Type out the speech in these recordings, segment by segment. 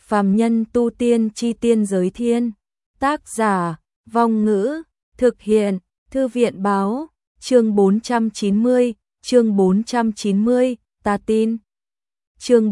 Phàm nhân tu tiên chi tiên giới thiên. Tác giả, Vong Ngữ, thực hiện, Thư viện báo, chương 490, ta tin. Chương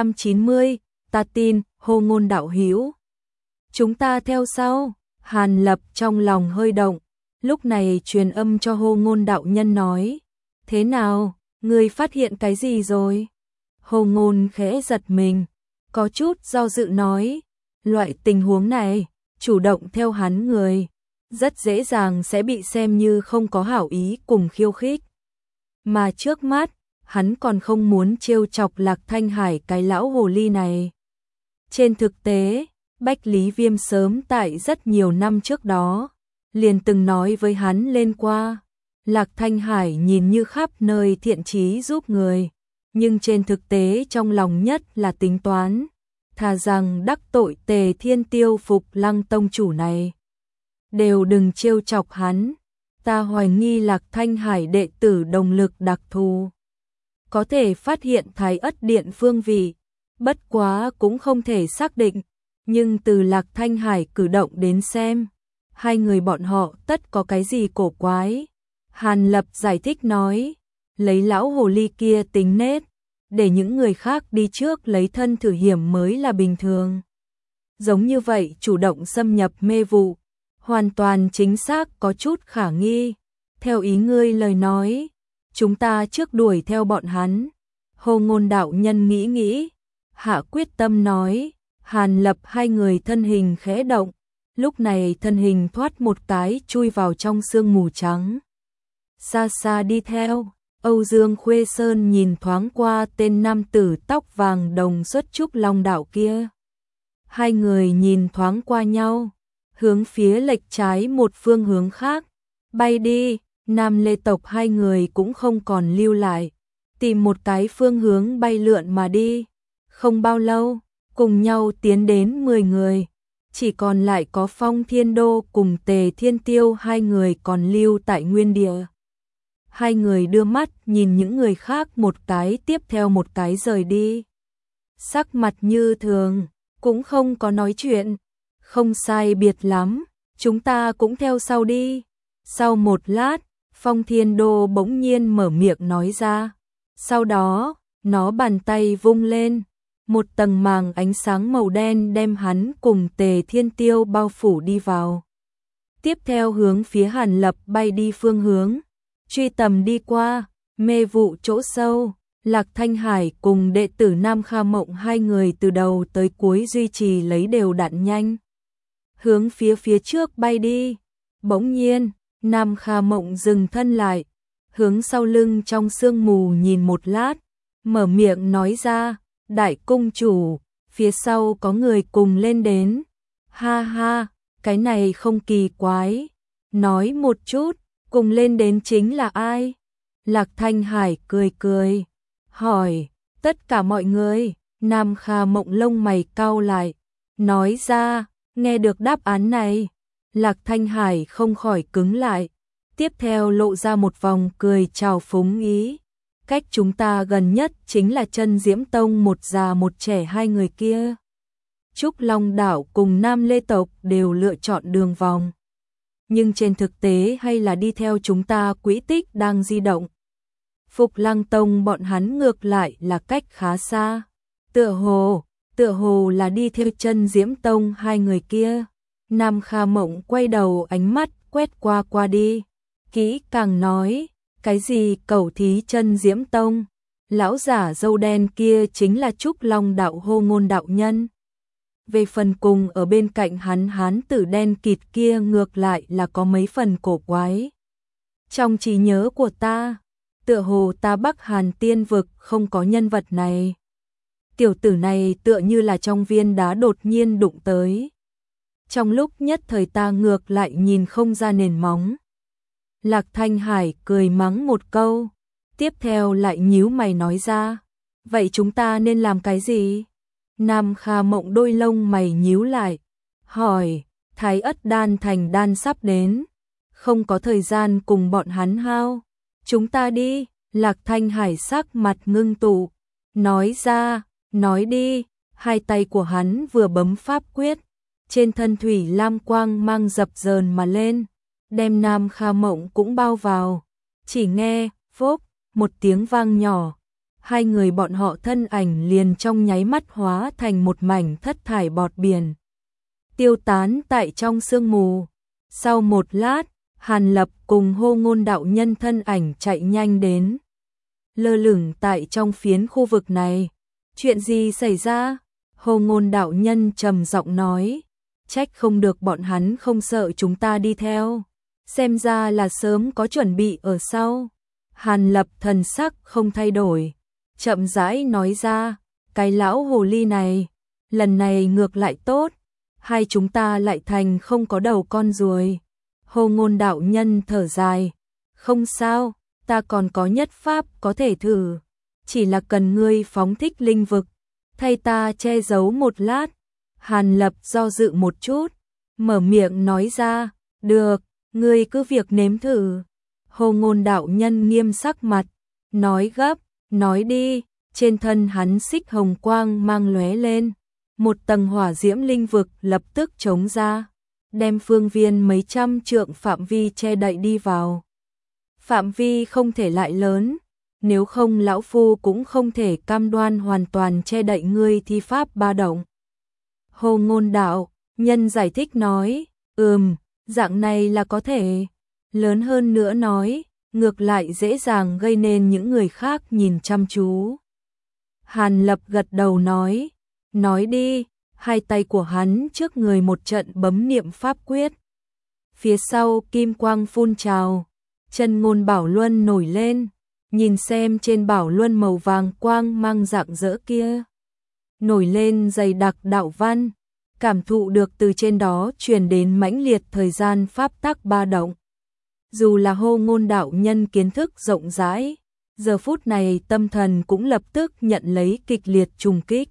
490, ta tin, Hô Ngôn đạo hữu. Chúng ta theo sau. Hàn Lập trong lòng hơi động, lúc này truyền âm cho Hô Ngôn đạo nhân nói, thế nào, ngươi phát hiện cái gì rồi? Hô Ngôn khẽ giật mình, có chút do dự nói, loại tình huống này, chủ động theo hắn người, rất dễ dàng sẽ bị xem như không có hảo ý cùng khiêu khích. Mà trước mắt, hắn còn không muốn trêu chọc Lạc Thanh Hải cái lão hồ ly này. Trên thực tế, Bách Lý Viêm sớm tại rất nhiều năm trước đó, liền từng nói với hắn lên qua, Lạc Thanh Hải nhìn như khắp nơi thiện chí giúp người, nhưng trên thực tế trong lòng nhất là tính toán, thà rằng đắc tội Tề Thiên Tiêu Phục Lăng tông chủ này. Đều đừng trêu chọc hắn, ta hoài nghi Lạc Thanh Hải đệ tử đồng lực đặc thù. Có thể phát hiện Thái Ất Điện phương vị, bất quá cũng không thể xác định, nhưng từ Lạc Thanh Hải cử động đến xem, hai người bọn họ tất có cái gì cổ quái. Hàn Lập giải thích nói, lấy lão hồ ly kia tính nết, để những người khác đi trước lấy thân thử hiểm mới là bình thường. Giống như vậy chủ động xâm nhập mê vụ, hoàn toàn chính xác có chút khả nghi. Theo ý ngươi lời nói, chúng ta trước đuổi theo bọn hắn. Hô Ngôn đạo nhân nghĩ nghĩ, hạ quyết tâm nói. Hàn Lập hai người thân hình khẽ động, lúc này thân hình thoát một cái chui vào trong sương mù trắng. Xa xa đi theo, Âu Dương Khuê Sơn nhìn thoáng qua tên nam tử tóc vàng đồng xuất Trúc Long đạo kia. Hai người nhìn thoáng qua nhau, hướng phía lệch trái một phương hướng khác, bay đi. Nam Lê tộc hai người cũng không còn lưu lại, tìm một cái phương hướng bay lượn mà đi. Không bao lâu, cùng nhau tiến đến 10 người, chỉ còn lại có Phong Thiên Đô cùng Tề Thiên Tiêu hai người còn lưu tại nguyên địa. Hai người đưa mắt nhìn những người khác một cái tiếp theo một cái rời đi. Sắc mặt như thường, cũng không có nói chuyện. Không sai biệt lắm, chúng ta cũng theo sau đi. Sau một lát, Phong Thiên Đô bỗng nhiên mở miệng nói ra. Sau đó, nó bàn tay vung lên. Một tầng màng ánh sáng màu đen đem hắn cùng Tề Thiên Tiêu bao phủ đi vào. Tiếp theo hướng phía Hàn Lập bay đi phương hướng, truy tầm đi qua, mê vụ chỗ sâu. Lạc Thanh Hải cùng đệ tử Nam Kha Mộng hai người từ đầu tới cuối duy trì lấy đều đặn nhanh, hướng phía trước bay đi. Bỗng nhiên, Nam Kha Mộng dừng thân lại, hướng sau lưng trong sương mù nhìn một lát, mở miệng nói ra, đại cung chủ, phía sau có người cùng lên đến. Ha ha, cái này không kỳ quái. Nói một chút, cùng lên đến chính là ai? Lạc Thanh Hải cười cười, hỏi, tất cả mọi người. Nam Kha Mộng lông mày cau lại, nói ra, nghe được đáp án này, Lạc Thanh Hải không khỏi cứng lại, tiếp theo lộ ra một vòng cười trào phúng ý. Cách chúng ta gần nhất chính là Chân Diễm Tông một già một trẻ hai người kia. Trúc Long đảo cùng Nam Lê tộc đều lựa chọn đường vòng, nhưng trên thực tế hay là đi theo chúng ta quỹ tích đang di động. Phục Lăng Tông bọn hắn ngược lại là cách khá xa, tựa hồ là đi theo Chân Diễm Tông hai người kia. Nam Kha Mộng quay đầu ánh mắt quét qua đi, kỹ càng nói, cái gì cẩu thí Chân Diễm Tông? Lão giả râu đen kia chính là Trúc Long đạo Hô Ngôn đạo nhân. Về phần cùng ở bên cạnh hắn hán tử đen kịt kia ngược lại là có mấy phần cổ quái. Trong trí nhớ của ta, tựa hồ ta Bắc Hàn Tiên vực không có nhân vật này. Tiểu tử này tựa như là trong viên đá đột nhiên đụng tới. Trong lúc nhất thời ta ngược lại nhìn không ra nền móng. Lạc Thanh Hải cười mắng một câu, tiếp theo lại nhíu mày nói ra, vậy chúng ta nên làm cái gì? Nam Kha Mộng đôi lông mày nhíu lại, hỏi, Thái Ất Đan thành đan sắp đến, không có thời gian cùng bọn hắn hao, chúng ta đi. Lạc Thanh Hải sắc mặt ngưng tụ, nói ra, nói đi. Hai tay của hắn vừa bấm pháp quyết, trên thân thủy lam quang mang dập dờn mà lên, đem Nam Kha Mộng cũng bao vào. Chỉ nghe, phốc, một tiếng vang nhỏ, hai người bọn họ thân ảnh liền trong nháy mắt hóa thành một mảnh thất thải bọt biển, tiêu tán tại trong sương mù. Sau một lát, Hàn Lập cùng Hô Ngôn đạo nhân thân ảnh chạy nhanh đến, lơ lửng tại trong phiến khu vực này. Chuyện gì xảy ra? Hô Ngôn đạo nhân trầm giọng nói, trách không được bọn hắn không sợ chúng ta đi theo, xem ra là sớm có chuẩn bị ở sau. Hàn Lập thần sắc không thay đổi, chậm rãi nói ra, cái lão hồ ly này, lần này ngược lại tốt, hai chúng ta lại thành không có đầu con ruồi. Hô Ngôn đạo nhân thở dài, không sao, ta còn có nhất pháp có thể thử, chỉ là cần ngươi phóng thích linh vực, thay ta che giấu một lát. Hàn Lập do dự một chút, mở miệng nói ra, được, ngươi cứ việc nếm thử. Hô Ngôn đạo nhân nghiêm sắc mặt, nói gấp, nói đi. Trên thân hắn xích hồng quang mang lóe lên, một tầng hỏa diễm linh vực lập tức chống ra, đem phương viên mấy trăm trượng phạm vi che đậy đi vào. Phạm vi không thể lại lớn, nếu không lão phu cũng không thể cam đoan hoàn toàn che đậy ngươi thi pháp ba động. Hô Ngôn đạo nhân giải thích nói, dạng này là có thể. Lớn hơn nữa nói, ngược lại dễ dàng gây nên những người khác nhìn chăm chú. Hàn Lập gật đầu nói đi. Hai tay của hắn trước người một trận bấm niệm pháp quyết. Phía sau kim quang phun trào, chân ngôn bảo luân nổi lên, nhìn xem trên bảo luân màu vàng quang mang rạng rỡ kia, nổi lên dày đặc đạo văn, cảm thụ được từ trên đó truyền đến mãnh liệt thời gian pháp tắc ba động. Dù là Hô Ngôn đạo nhân kiến thức rộng rãi, giờ phút này tâm thần cũng lập tức nhận lấy kịch liệt trùng kích.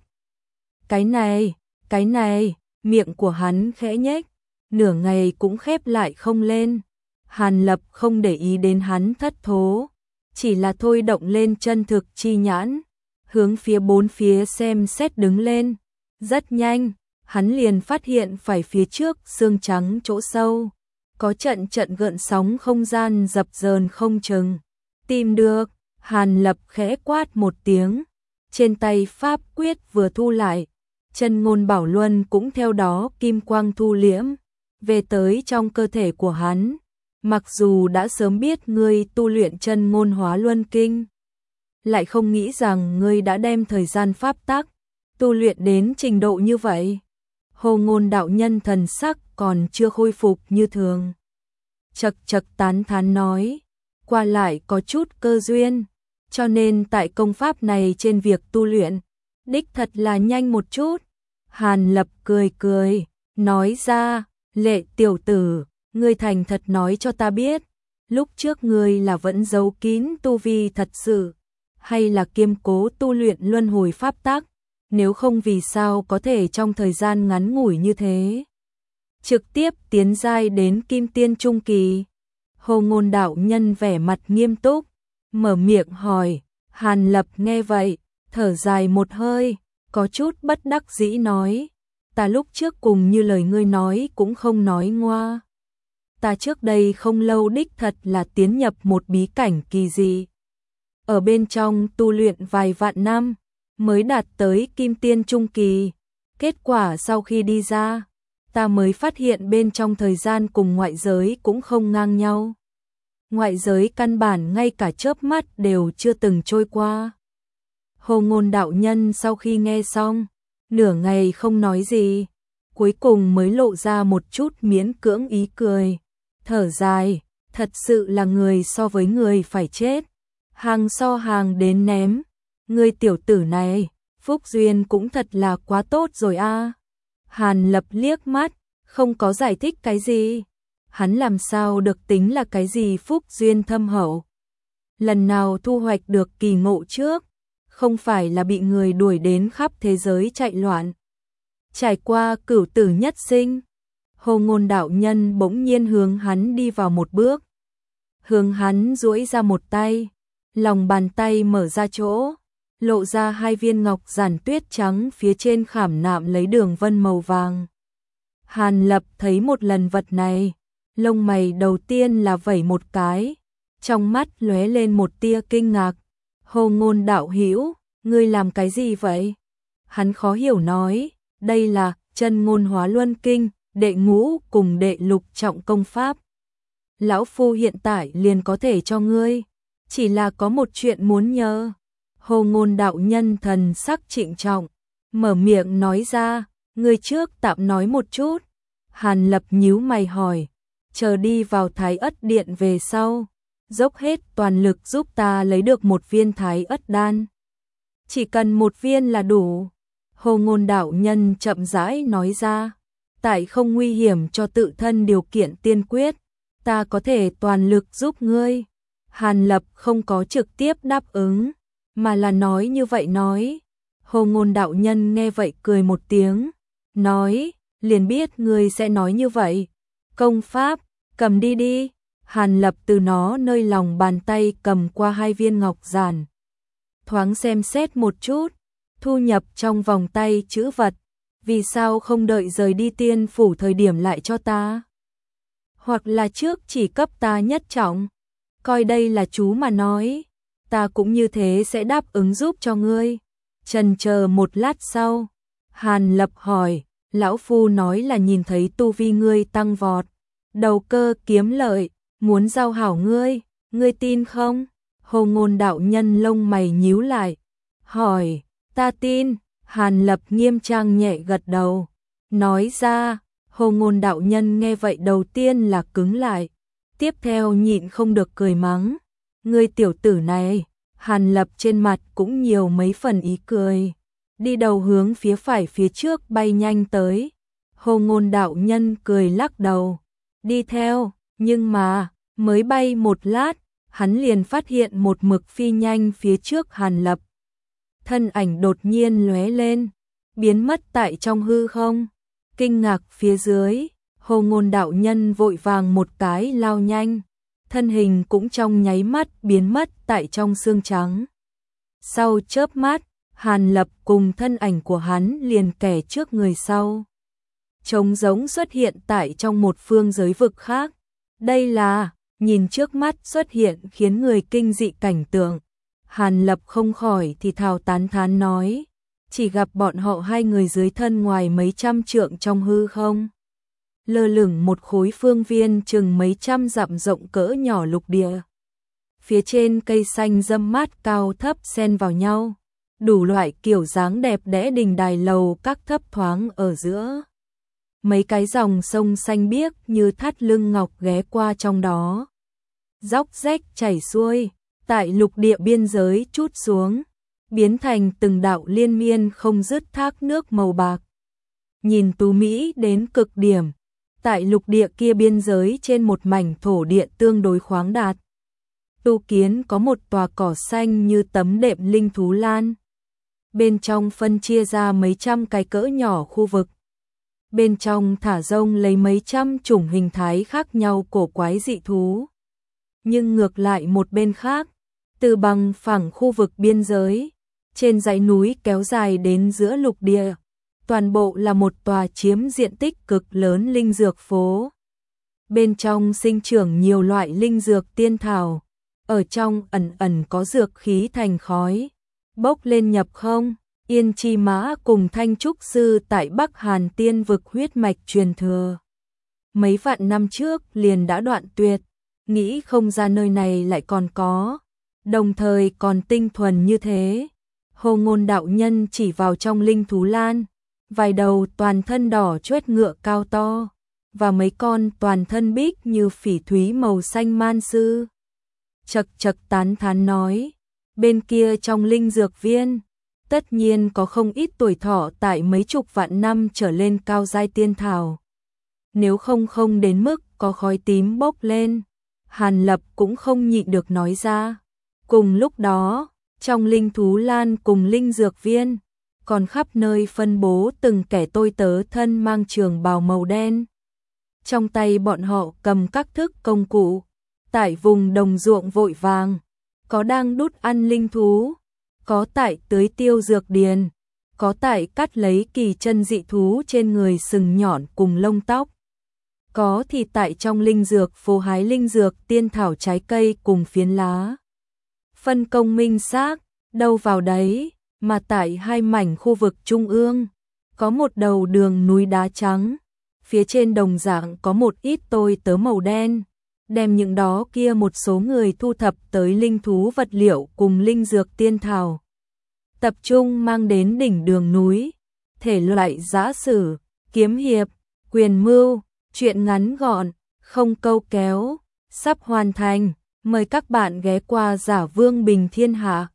Cái này, miệng của hắn khẽ nhếch, nửa ngày cũng khép lại không lên. Hàn Lập không để ý đến hắn thất thố, chỉ là thôi động lên chân thực chi nhãn, hướng phía bốn phía xem xét đứng lên. Rất nhanh, hắn liền phát hiện phải phía trước xương trắng chỗ sâu, có trận gợn sóng không gian dập dờn không chừng. Tìm được, Hàn Lập khẽ quát một tiếng, trên tay pháp quyết vừa thu lại, chân ngôn bảo luân cũng theo đó kim quang thu liễm, về tới trong cơ thể của hắn. Mặc dù đã sớm biết ngươi tu luyện chân ngôn hóa luân kinh, lại không nghĩ rằng ngươi đã đem thời gian pháp tắc tu luyện đến trình độ như vậy. Hô Ngôn đạo nhân thần sắc còn chưa khôi phục như thường, chật tán thán nói, qua lại có chút cơ duyên, cho nên tại công pháp này trên việc tu luyện, đích thật là nhanh một chút. Hàn Lập cười, nói ra, Lệ tiểu tử, ngươi thành thật nói cho ta biết, lúc trước ngươi là vẫn giấu kín tu vi thật sự, hay là kiêm cố tu luyện luân hồi pháp tắc, nếu không vì sao có thể trong thời gian ngắn ngủi như thế trực tiếp tiến giai đến kim tiên trung kỳ. Hô Ngôn đạo nhân vẻ mặt nghiêm túc, mở miệng hỏi. Hàn Lập nghe vậy, thở dài một hơi, có chút bất đắc dĩ nói, ta lúc trước cùng như lời ngươi nói cũng không nói ngoa. Ta trước đây không lâu đích thật là tiến nhập một bí cảnh kỳ dị, ở bên trong tu luyện vài vạn năm, mới đạt tới kim tiên trung kỳ. Kết quả sau khi đi ra, ta mới phát hiện bên trong thời gian cùng ngoại giới cũng không ngang nhau. Ngoại giới căn bản ngay cả chớp mắt đều chưa từng trôi qua. Hô Ngôn đạo nhân sau khi nghe xong, nửa ngày không nói gì, cuối cùng mới lộ ra một chút miễn cưỡng ý cười, thở dài, thật sự là người so với người phải chết, hàng so hàng đến ném. Ngươi tiểu tử này, phúc duyên cũng thật là quá tốt rồi a. Hàn Lập liếc mắt, không có giải thích cái gì. Hắn làm sao được tính là cái gì phúc duyên thâm hậu. Lần nào thu hoạch được kỳ ngộ trước, không phải là bị người đuổi đến khắp thế giới chạy loạn. Trải qua cửu tử nhất sinh, Hô Ngôn đạo nhân bỗng nhiên hướng hắn đi vào một bước. Hướng hắn duỗi ra một tay, lòng bàn tay mở ra chỗ, lộ ra 2 viên ngọc giản tuyết trắng phía trên khảm nạm lấy đường vân màu vàng. Hàn Lập thấy một lần vật này, lông mày đầu tiên là vẩy một cái, trong mắt lóe lên một tia kinh ngạc. Hồ Ngôn đạo hữu, ngươi làm cái gì vậy? Hắn khó hiểu nói, đây là Chân Ngôn Hóa Luân Kinh, đệ ngũ cùng đệ lục trọng công pháp. Lão phu hiện tại liền có thể cho ngươi, chỉ là có một chuyện muốn nhờ. Hồ Ngôn đạo nhân thần sắc trịnh trọng, mở miệng nói ra, ngươi trước tạm nói một chút. Hàn Lập nhíu mày hỏi, chờ đi vào Thái Ất Điện về sau, dốc hết toàn lực giúp ta lấy được một viên Thái Ất đan. Chỉ cần một viên là đủ. Hồ Ngôn đạo nhân chậm rãi nói ra, tại không nguy hiểm cho tự thân điều kiện tiên quyết, ta có thể toàn lực giúp ngươi. Hàn Lập không có trực tiếp đáp ứng, mà là nói như vậy nói. Hồ Ngôn đạo nhân nghe vậy cười một tiếng, nói, liền biết ngươi sẽ nói như vậy. Công pháp, cầm đi đi. Hàn Lập từ nó nơi lòng bàn tay cầm qua 2 viên ngọc giản. Thoáng xem xét một chút, thu nhập trong vòng tay chữ vật. Vì sao không đợi rời đi tiên phủ thời điểm lại cho ta? Hoặc là trước chỉ cấp ta nhất trọng. Coi đây là chú mà nói, ta cũng như thế sẽ đáp ứng giúp cho ngươi. Chần chờ một lát sau, Hàn Lập hỏi, lão phu nói là nhìn thấy tu vi ngươi tăng vọt, đầu cơ kiếm lợi, muốn giao hảo ngươi, ngươi tin không? Hồ Ngôn đạo nhân lông mày nhíu lại, hỏi, ta tin. Hàn Lập nghiêm trang nhẹ gật đầu, nói ra. Hồ Ngôn đạo nhân nghe vậy đầu tiên là cứng lại, tiếp theo nhịn không được cười mắng, ngươi tiểu tử này. Hàn Lập trên mặt cũng nhiều mấy phần ý cười, đi đầu hướng phía phải phía trước bay nhanh tới. Hồ Ngôn đạo nhân cười lắc đầu, đi theo, nhưng mà, mới bay một lát, hắn liền phát hiện một mực phi nhanh phía trước Hàn Lập. Thân ảnh đột nhiên lóe lên, biến mất tại trong hư không. Kinh ngạc phía dưới, Hồ Ngôn đạo nhân vội vàng một cái lao nhanh, thân hình cũng trong nháy mắt biến mất tại trong sương trắng. Sau chớp mắt, Hàn Lập cùng thân ảnh của hắn liền kẻ trước người sau. Trống rỗng xuất hiện tại trong một phương giới vực khác. Đây là, nhìn trước mắt xuất hiện khiến người kinh dị cảnh tượng. Hàn Lập không khỏi thì thào tán thán nói, chỉ gặp bọn họ 2 người dưới thân ngoài mấy trăm trượng trong hư không. Lơ lửng một khối phương viên chừng mấy trăm dặm rộng cỡ nhỏ lục địa. Phía trên cây xanh râm mát cao thấp xen vào nhau, đủ loại kiểu dáng đẹp đẽ đình đài lầu các thấp thoáng ở giữa. Mấy cái dòng sông xanh biếc như thắt lưng ngọc ghé qua trong đó. Dốc rách chảy xuôi, tại lục địa biên giới trút xuống, biến thành từng đạo liên miên không dứt thác nước màu bạc. Nhìn tú mỹ đến cực điểm, tại lục địa kia biên giới trên một mảnh thổ địa tương đối khoáng đạt. Tu kiến có một tòa cỏ xanh như tấm đệm linh thú lan. Bên trong phân chia ra mấy trăm cái cỡ nhỏ khu vực. Bên trong thả rông lấy mấy trăm chủng hình thái khác nhau cổ quái dị thú. Nhưng ngược lại một bên khác, từ bằng phẳng khu vực biên giới, trên dãy núi kéo dài đến giữa lục địa, toàn bộ là một tòa chiếm diện tích cực lớn linh dược phố. Bên trong sinh trưởng nhiều loại linh dược tiên thảo, ở trong ẩn ẩn có dược khí thành khói, bốc lên nhập không. Yên Chi Mã cùng Thanh Trúc Sư tại Bắc Hàn Tiên vực huyết mạch truyền thừa. Mấy vạn năm trước liền đã đoạn tuyệt, nghĩ không ra nơi này lại còn có, đồng thời còn tinh thuần như thế. Hồ Ngôn đạo nhân chỉ vào trong linh thú lan, vài đầu toàn thân đỏ chót ngựa cao to, và mấy con toàn thân bích như phỉ thúy màu xanh man sư. Chật chật tán thán nói, bên kia trong linh dược viên, tất nhiên có không ít tuổi thọ tại mấy chục vạn năm trở lên cao giai tiên thảo. Nếu không đến mức có khói tím bốc lên, Hàn Lập cũng không nhịn được nói ra. Cùng lúc đó, trong linh thú lan cùng linh dược viên, còn khắp nơi phân bố từng kẻ tôi tớ thân mang trường bào màu đen. Trong tay bọn họ cầm các thức công cụ, tại vùng đồng ruộng vội vàng, có đang đút ăn linh thú, có tại tưới tiêu dược điền, có tại cắt lấy kỳ chân dị thú trên người sừng nhọn cùng lông tóc. Có thì tại trong linh dược phố hái linh dược tiên thảo trái cây cùng phiến lá. Phân công minh xác, đâu vào đấy, mà tại hai mảnh khu vực trung ương, có một đầu đường núi đá trắng, phía trên đồng dạng có một ít tôi tớ màu đen, đem những đó kia một số người thu thập tới linh thú vật liệu cùng linh dược tiên thảo. Tập trung mang đến đỉnh đường núi, thể loại giã sử, kiếm hiệp, quyền mưu, truyện ngắn gọn, không câu kéo, sắp hoàn thành, mời các bạn ghé qua Giả Vương Bình Thiên Hạ.